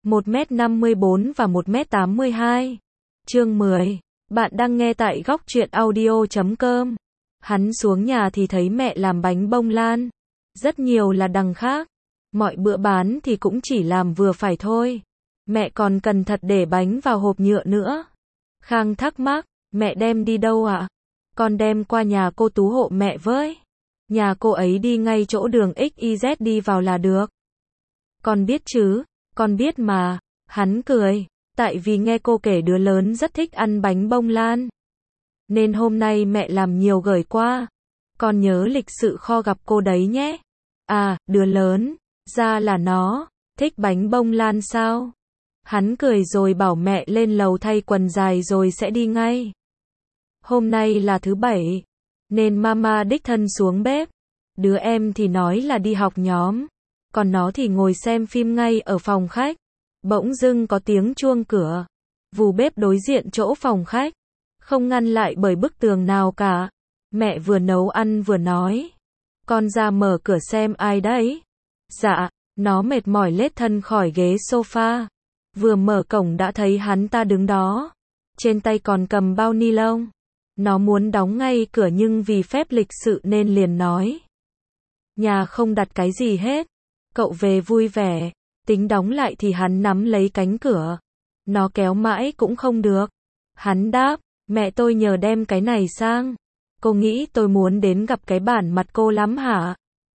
1m54 và 1m82. Chương 10. Bạn đang nghe tại góc truyện audio.com. Hắn xuống nhà thì thấy mẹ làm bánh bông lan. Rất nhiều là đằng khác. Mọi bữa bán thì cũng chỉ làm vừa phải thôi. Mẹ còn cẩn thận để bánh vào hộp nhựa nữa. Khang thắc mắc, mẹ đem đi đâu ạ? Con đem qua nhà cô Tú hộ mẹ với. Nhà cô ấy đi ngay chỗ đường XYZ đi vào là được. Con biết chứ, con biết mà. Hắn cười, tại vì nghe cô kể đứa lớn rất thích ăn bánh bông lan. Nên hôm nay mẹ làm nhiều gửi qua. Con nhớ lịch sự kho gặp cô đấy nhé. À, đứa lớn, ra là nó, thích bánh bông lan sao? Hắn cười rồi bảo mẹ lên lầu thay quần dài rồi sẽ đi ngay. Hôm nay là thứ Bảy, nên mama đích thân xuống bếp. Đứa em thì nói là đi học nhóm, còn nó thì ngồi xem phim ngay ở phòng khách. Bỗng dưng có tiếng chuông cửa. Vù bếp đối diện chỗ phòng khách, không ngăn lại bởi bức tường nào cả. Mẹ vừa nấu ăn vừa nói, con ra mở cửa xem ai đấy. Dạ, nó mệt mỏi lết thân khỏi ghế sofa. Vừa mở cổng đã thấy hắn ta đứng đó. Trên tay còn cầm bao ni lông. Nó muốn đóng ngay cửa nhưng vì phép lịch sự nên liền nói. Nhà không đặt cái gì hết. Cậu về vui vẻ. Tính đóng lại thì hắn nắm lấy cánh cửa. Nó kéo mãi cũng không được. Hắn đáp, mẹ tôi nhờ đem cái này sang. Cô nghĩ tôi muốn đến gặp cái bản mặt cô lắm hả?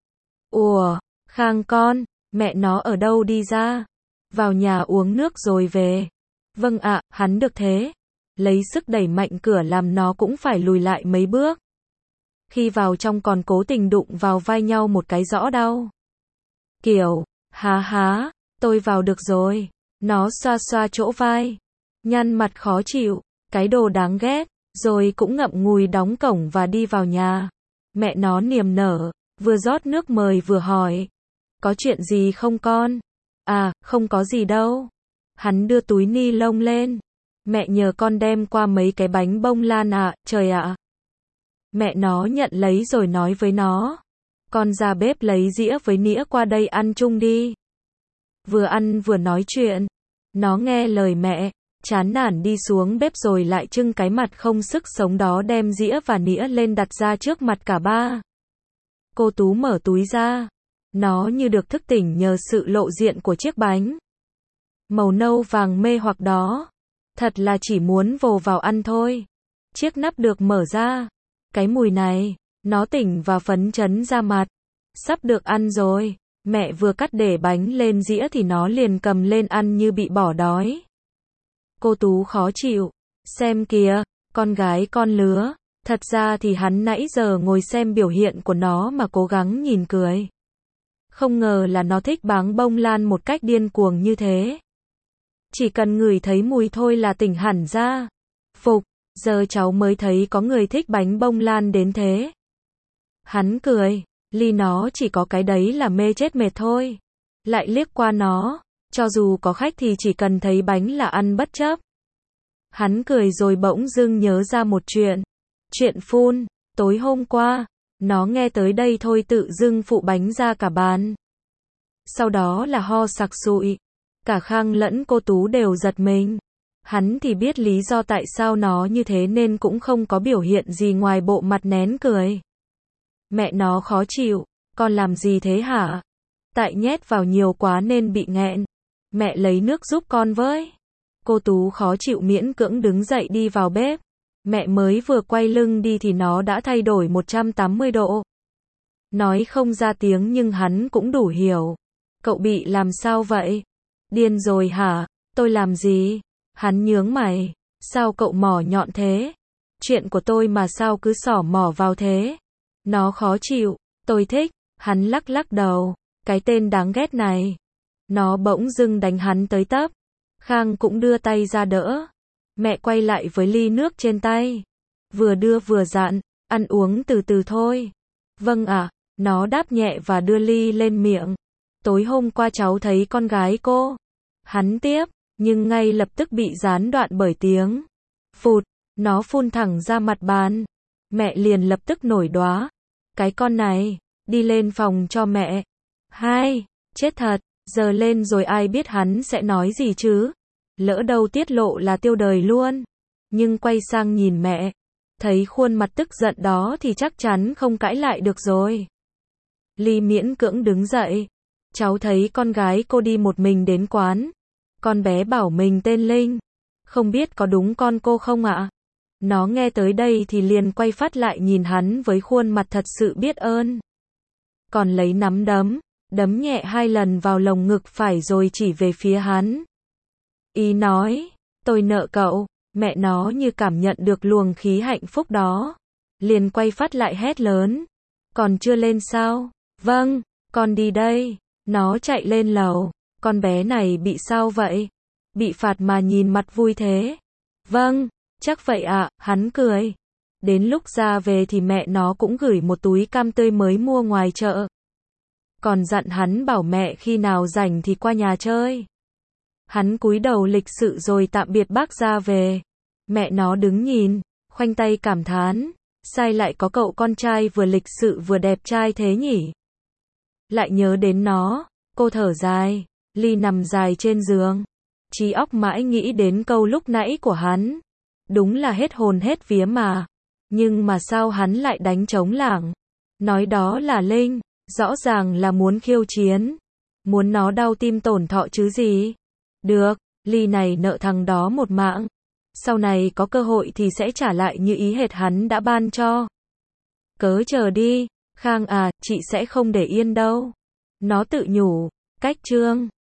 Ủa, Khang con, mẹ nó ở đâu đi ra? Vào nhà uống nước rồi về. Vâng ạ, hắn được thế. Lấy sức đẩy mạnh cửa làm nó cũng phải lùi lại mấy bước. Khi vào trong còn cố tình đụng vào vai nhau một cái rõ đau. Kiểu, há, tôi vào được rồi. Nó xoa xoa chỗ vai. Nhăn mặt khó chịu, cái đồ đáng ghét. Rồi cũng ngậm ngùi đóng cổng và đi vào nhà. Mẹ nó niềm nở, vừa rót nước mời vừa hỏi. Có chuyện gì không con? À, không có gì đâu. Hắn đưa túi ni lông lên. Mẹ nhờ con đem qua mấy cái bánh bông lan ạ, trời ạ. Mẹ nó nhận lấy rồi nói với nó. Con ra bếp lấy dĩa với nĩa qua đây ăn chung đi. Vừa ăn vừa nói chuyện. Nó nghe lời mẹ, chán nản đi xuống bếp rồi lại trưng cái mặt không sức sống đó đem dĩa và nĩa lên đặt ra trước mặt cả ba. Cô Tú mở túi ra. Nó như được thức tỉnh nhờ sự lộ diện của chiếc bánh. Màu nâu vàng mê hoặc đó. Thật là chỉ muốn vồ vào ăn thôi. Chiếc nắp được mở ra. Cái mùi này, nó tỉnh và phấn chấn ra mặt. Sắp được ăn rồi. Mẹ vừa cắt để bánh lên dĩa thì nó liền cầm lên ăn như bị bỏ đói. Cô Tú khó chịu. Xem kìa, con gái con lứa. Thật ra thì hắn nãy giờ ngồi xem biểu hiện của nó mà cố gắng nhìn cười. Không ngờ là nó thích bánh bông lan một cách điên cuồng như thế. Chỉ cần ngửi thấy mùi thôi là tỉnh hẳn ra. Phục, giờ cháu mới thấy có người thích bánh bông lan đến thế. Hắn cười, Ly nó chỉ có cái đấy là mê chết mệt thôi. Lại liếc qua nó, cho dù có khách thì chỉ cần thấy bánh là ăn bất chấp. Hắn cười rồi bỗng dưng nhớ ra một chuyện. Chuyện phun, tối hôm qua, nó nghe tới đây thôi tự dưng phụ bánh ra cả bàn. Sau đó là ho sặc sụi. Cả Khang lẫn cô Tú đều giật mình. Hắn thì biết lý do tại sao nó như thế nên cũng không có biểu hiện gì ngoài bộ mặt nén cười. Mẹ nó khó chịu, con làm gì thế hả? Tại nhét vào nhiều quá nên bị nghẹn. Mẹ lấy nước giúp con với. Cô Tú khó chịu miễn cưỡng đứng dậy đi vào bếp. Mẹ mới vừa quay lưng đi thì nó đã thay đổi 180 độ. Nói không ra tiếng nhưng hắn cũng đủ hiểu. Cậu bị làm sao vậy? Điên rồi hả? Tôi làm gì? Hắn nhướng mày. Sao cậu mỏ nhọn thế? Chuyện của tôi mà sao cứ xỏ mỏ vào thế? Nó khó chịu. Tôi thích. Hắn lắc lắc đầu. Cái tên đáng ghét này. Nó bỗng dưng đánh hắn tới tấp. Khang cũng đưa tay ra đỡ. Mẹ quay lại với ly nước trên tay. Vừa đưa vừa dặn. Ăn uống từ từ thôi. Vâng ạ. Nó đáp nhẹ và đưa ly lên miệng. Tối hôm qua cháu thấy con gái cô. Hắn tiếp, nhưng ngay lập tức bị gián đoạn bởi tiếng phụt, nó phun thẳng ra mặt bàn. Mẹ liền lập tức nổi đoá. Cái con này, đi lên phòng cho mẹ. Hai, chết thật, Giờ lên rồi ai biết hắn sẽ nói gì chứ? Lỡ đâu tiết lộ là tiêu đời luôn. Nhưng quay sang nhìn mẹ, thấy khuôn mặt tức giận đó thì chắc chắn không cãi lại được rồi. Ly miễn cưỡng đứng dậy. Cháu thấy con gái cô đi một mình đến quán. Con bé bảo mình tên Linh. Không biết có đúng con cô không ạ? Nó nghe tới đây thì liền quay phát lại nhìn hắn với khuôn mặt thật sự biết ơn. Còn lấy nắm đấm, đấm nhẹ 2 lần vào lồng ngực phải rồi chỉ về phía hắn. Ý nói, tôi nợ cậu. Mẹ nó như cảm nhận được luồng khí hạnh phúc đó. Liền quay phát lại hét lớn. Còn chưa lên sao? Vâng, con đi đây. Nó chạy lên lầu. Con bé này bị sao vậy? Bị phạt mà nhìn mặt vui thế. Vâng, chắc vậy ạ, hắn cười. Đến lúc ra về thì mẹ nó cũng gửi một túi cam tươi mới mua ngoài chợ. Còn dặn hắn bảo mẹ khi nào rảnh thì qua nhà chơi. Hắn cúi đầu lịch sự rồi tạm biệt bác ra về. Mẹ nó đứng nhìn, khoanh tay cảm thán. Sai lại có cậu con trai vừa lịch sự vừa đẹp trai thế nhỉ? Lại nhớ đến nó, cô thở dài. Ly nằm dài trên giường. Trí óc mãi nghĩ đến câu lúc nãy của hắn. Đúng là hết hồn hết vía mà. Nhưng mà sao hắn lại đánh trống lảng? Nói đó là Linh, rõ ràng là muốn khiêu chiến. Muốn nó đau tim tổn thọ chứ gì? Được, Ly này nợ thằng đó một mạng. Sau này có cơ hội thì sẽ trả lại như ý hệt hắn đã ban cho. Cớ chờ đi, Khang à, chị sẽ không để yên đâu. Nó tự nhủ, cách chương.